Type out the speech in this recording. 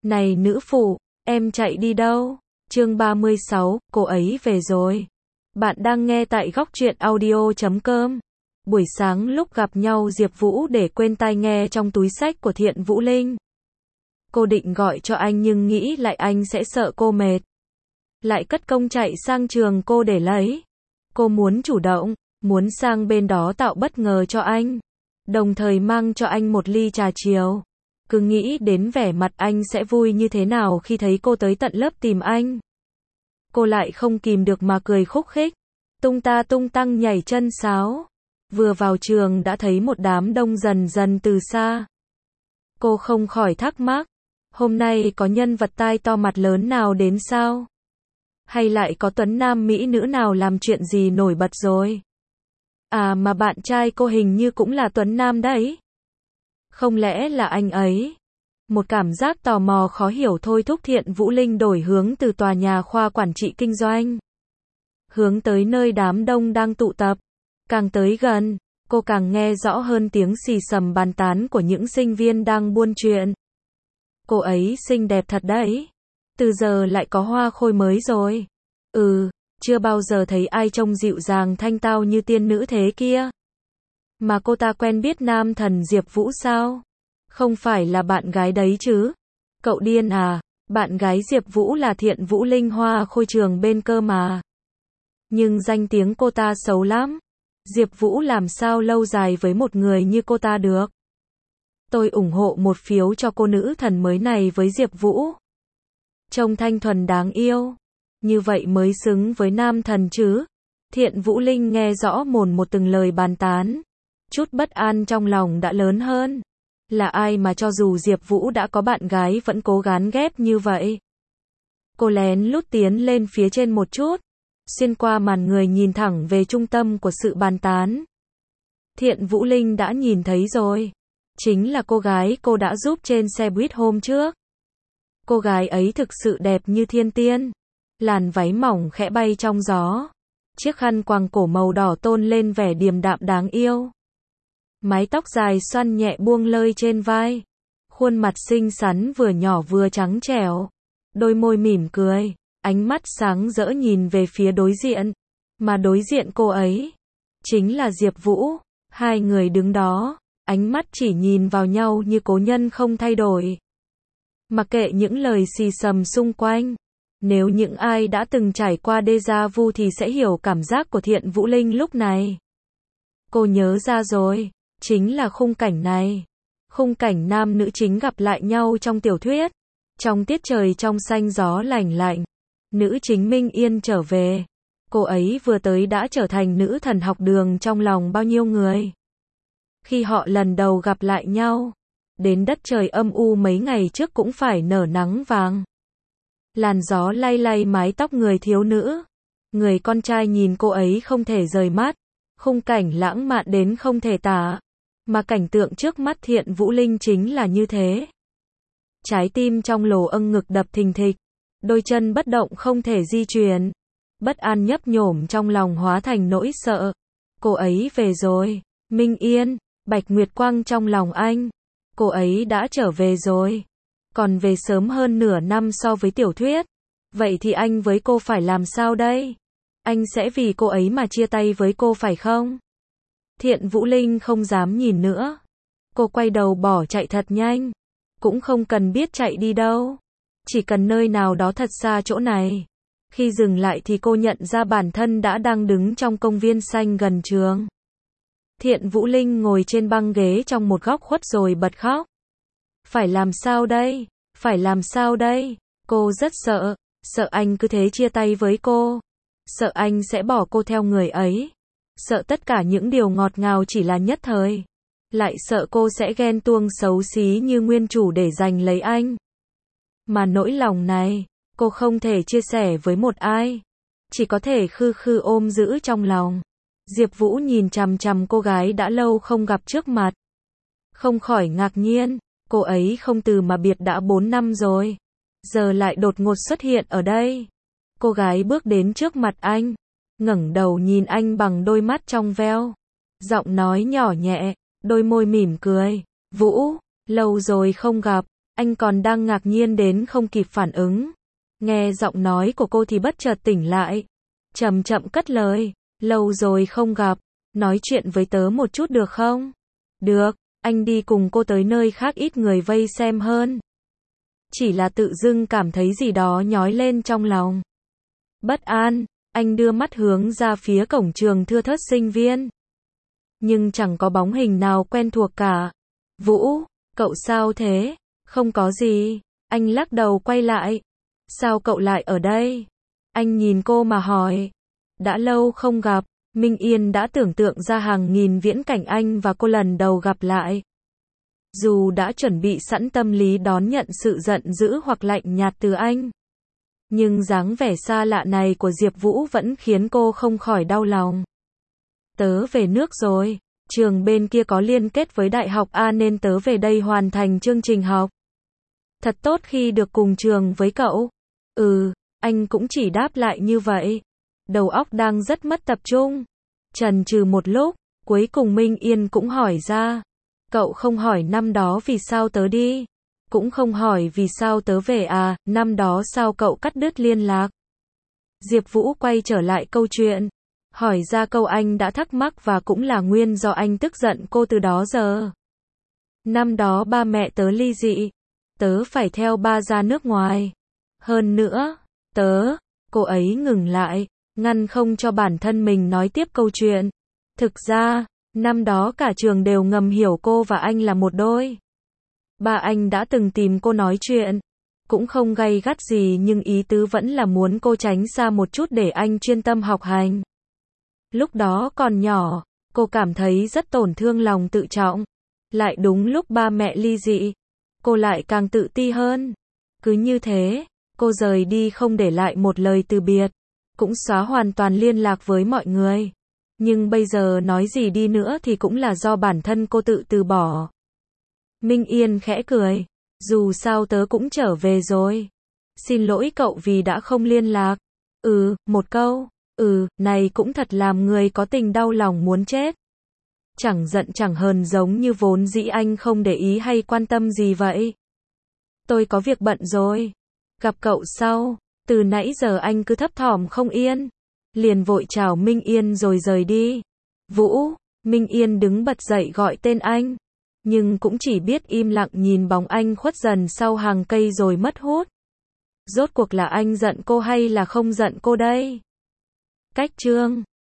Này nữ phụ, em chạy đi đâu? Chương 36, cô ấy về rồi. Bạn đang nghe tại góc truyện audio.com. Buổi sáng lúc gặp nhau Diệp Vũ để quên tai nghe trong túi xách của Thiện Vũ Linh. Cô định gọi cho anh nhưng nghĩ lại anh sẽ sợ cô mệt. Lại cất công chạy sang trường cô để lấy. Cô muốn chủ động, muốn sang bên đó tạo bất ngờ cho anh. Đồng thời mang cho anh một ly trà chiều. Cứ nghĩ đến vẻ mặt anh sẽ vui như thế nào khi thấy cô tới tận lớp tìm anh. Cô lại không kìm được mà cười khúc khích. Tung ta tung tăng nhảy chân sáo. Vừa vào trường đã thấy một đám đông dần dần từ xa. Cô không khỏi thắc mắc. Hôm nay có nhân vật tai to mặt lớn nào đến sao? Hay lại có tuấn nam mỹ nữ nào làm chuyện gì nổi bật rồi? À mà bạn trai cô hình như cũng là tuấn nam đấy. Không lẽ là anh ấy? Một cảm giác tò mò khó hiểu thôi thúc Thiện Vũ Linh đổi hướng từ tòa nhà khoa quản trị kinh doanh. Hướng tới nơi đám đông đang tụ tập. Càng tới gần, cô càng nghe rõ hơn tiếng xì xầm bàn tán của những sinh viên đang buôn chuyện. Cô ấy xinh đẹp thật đấy. Từ giờ lại có hoa khôi mới rồi. Chưa bao giờ thấy ai trông dịu dàng thanh tao như tiên nữ thế kia. Mà cô ta quen biết nam thần Diệp Vũ sao? Không phải là bạn gái đấy chứ? Cậu điên à? Bạn gái Diệp Vũ là Thiện Vũ Linh hoa khôi trường bên cơ mà. Nhưng danh tiếng cô ta xấu lắm. Diệp Vũ làm sao lâu dài với một người như cô ta được? Tôi ủng hộ một phiếu cho cô nữ thần mới này với Diệp Vũ. Trông thanh thuần đáng yêu. Như vậy mới xứng với nam thần chứ. Thiện Vũ Linh nghe rõ một từng lời bàn tán. Chút bất an trong lòng đã lớn hơn. Là ai mà cho dù Diệp Vũ đã có bạn gái vẫn cố gắng ghép như vậy? Cô lén lút tiến lên phía trên một chút. Xuyên qua màn người nhìn thẳng về trung tâm của sự bàn tán. Thiện Vũ Linh đã nhìn thấy rồi. Chính là cô gái cô đã giúp trên xe buýt hôm trước. Cô gái ấy thực sự đẹp như thiên tiên. Làn váy mỏng khẽ bay trong gió. Chiếc khăn quàng cổ màu đỏ tôn lên vẻ điềm đạm đáng yêu. Mái tóc dài xoăn nhẹ buông lơi trên vai. Khuôn mặt xinh xắn vừa nhỏ vừa trắng trẻo. Đôi môi mỉm cười. Ánh mắt sáng rỡ nhìn về phía đối diện. Mà đối diện cô ấy chính là Diệp Vũ. Hai người đứng đó, ánh mắt chỉ nhìn vào nhau như cố nhân không thay đổi. Mặc kệ những lời xì xầm xung quanh. Nếu những ai đã từng trải qua déjà vu thì sẽ hiểu cảm giác của Thiện Vũ Linh lúc này. Cô nhớ ra rồi, chính là khung cảnh này. Khung cảnh nam nữ chính gặp lại nhau trong tiểu thuyết. Trong tiết trời trong xanh gió lành lạnh, nữ chính Minh Yên trở về. Cô ấy vừa tới đã trở thành nữ thần học đường trong lòng bao nhiêu người. Khi họ lần đầu gặp lại nhau, đến đất trời âm u mấy ngày trước cũng phải nở nắng vàng. Làn gió lay lay mái tóc người thiếu nữ. Người con trai nhìn cô ấy không thể rời mắt. Khung cảnh lãng mạn đến không thể tả. Mà cảnh tượng trước mắt Thiện Vũ Linh chính là như thế. Trái tim trong lồ âng ngực đập thình thịch. Đôi chân bất động không thể di chuyển. Bất an nhấp nhổm trong lòng hóa thành nỗi sợ. Cô ấy về rồi. Minh Yên, Bạch Nguyệt Quang trong lòng anh. Cô ấy đã trở về rồi. Còn về sớm hơn nửa năm so với tiểu thuyết. Vậy thì anh với cô phải làm sao đây? Anh sẽ vì cô ấy mà chia tay với cô phải không? Thiện Vũ Linh không dám nhìn nữa. Cô quay đầu bỏ chạy thật nhanh. Cũng không cần biết chạy đi đâu. Chỉ cần nơi nào đó thật xa chỗ này. Khi dừng lại thì cô nhận ra bản thân đã đang đứng trong công viên xanh gần trường. Thiện Vũ Linh ngồi trên băng ghế trong một góc khuất rồi bật khóc. Phải làm sao đây? Phải làm sao đây? Cô rất sợ. Sợ anh cứ thế chia tay với cô. Sợ anh sẽ bỏ cô theo người ấy. Sợ tất cả những điều ngọt ngào chỉ là nhất thời. Lại sợ cô sẽ ghen tuông xấu xí như nguyên chủ để giành lấy anh. Mà nỗi lòng này, cô không thể chia sẻ với một ai. Chỉ có thể khư khư ôm giữ trong lòng. Diệp Vũ nhìn chằm chằm cô gái đã lâu không gặp trước mặt. Không khỏi ngạc nhiên. Cô ấy không từ mà biệt đã 4 năm rồi. Giờ lại đột ngột xuất hiện ở đây. Cô gái bước đến trước mặt anh. Ngẩng đầu nhìn anh bằng đôi mắt trong veo. Giọng nói nhỏ nhẹ. Đôi môi mỉm cười. Vũ, lâu rồi không gặp. Anh còn đang ngạc nhiên đến không kịp phản ứng. Nghe giọng nói của cô thì bất chợt tỉnh lại. Chậm chậm cất lời. Lâu rồi không gặp. Nói chuyện với tớ một chút được không? Được, anh đi cùng cô tới nơi khác ít người vây xem hơn. Chỉ là tự dưng cảm thấy gì đó nhói lên trong lòng. Bất an, anh đưa mắt hướng ra phía cổng trường thưa thớt sinh viên. Nhưng chẳng có bóng hình nào quen thuộc cả. Vũ, cậu sao thế? Không có gì. Anh lắc đầu quay lại. Sao cậu lại ở đây? Anh nhìn cô mà hỏi. Đã lâu không gặp, Minh Yên đã tưởng tượng ra hàng nghìn viễn cảnh anh và cô lần đầu gặp lại. Dù đã chuẩn bị sẵn tâm lý đón nhận sự giận dữ hoặc lạnh nhạt từ anh, nhưng dáng vẻ xa lạ này của Diệp Vũ vẫn khiến cô không khỏi đau lòng. Tớ về nước rồi, trường bên kia có liên kết với Đại học A nên tớ về đây hoàn thành chương trình học. Thật tốt khi được cùng trường với cậu. Anh cũng chỉ đáp lại như vậy. Đầu óc đang rất mất tập trung. Chần chừ một lúc, cuối cùng Minh Yên cũng hỏi ra. Cậu không hỏi năm đó vì sao tớ đi, cũng không hỏi vì sao tớ về à, năm đó sao cậu cắt đứt liên lạc. Diệp Vũ quay trở lại câu chuyện, hỏi ra câu anh đã thắc mắc và cũng là nguyên do anh tức giận cô từ đó giờ. Năm đó ba mẹ tớ ly dị, tớ phải theo ba ra nước ngoài. Hơn nữa, cô ấy ngừng lại, ngăn không cho bản thân mình nói tiếp câu chuyện. Thực ra, năm đó cả trường đều ngầm hiểu cô và anh là một đôi. Ba anh đã từng tìm cô nói chuyện, cũng không gay gắt gì nhưng ý tứ vẫn là muốn cô tránh xa một chút để anh chuyên tâm học hành. Lúc đó còn nhỏ, cô cảm thấy rất tổn thương lòng tự trọng. Lại đúng lúc ba mẹ ly dị, cô lại càng tự ti hơn. Cứ như thế, cô rời đi không để lại một lời từ biệt, cũng xóa hoàn toàn liên lạc với mọi người. Nhưng bây giờ nói gì đi nữa thì cũng là do bản thân cô tự từ bỏ. Minh Yên khẽ cười. Dù sao tớ cũng trở về rồi. Xin lỗi cậu vì đã không liên lạc. Một câu. Này cũng thật làm người có tình đau lòng muốn chết. Chẳng giận chẳng hờn giống như vốn dĩ anh không để ý hay quan tâm gì vậy. Tôi có việc bận rồi. Gặp cậu sau. Từ nãy giờ anh cứ thấp thỏm không yên. Liền vội chào Minh Yên rồi rời đi. Vũ, Minh Yên đứng bật dậy gọi tên anh. Nhưng cũng chỉ biết im lặng nhìn bóng anh khuất dần sau hàng cây rồi mất hút. Rốt cuộc là anh giận cô hay là không giận cô đây? Cách chương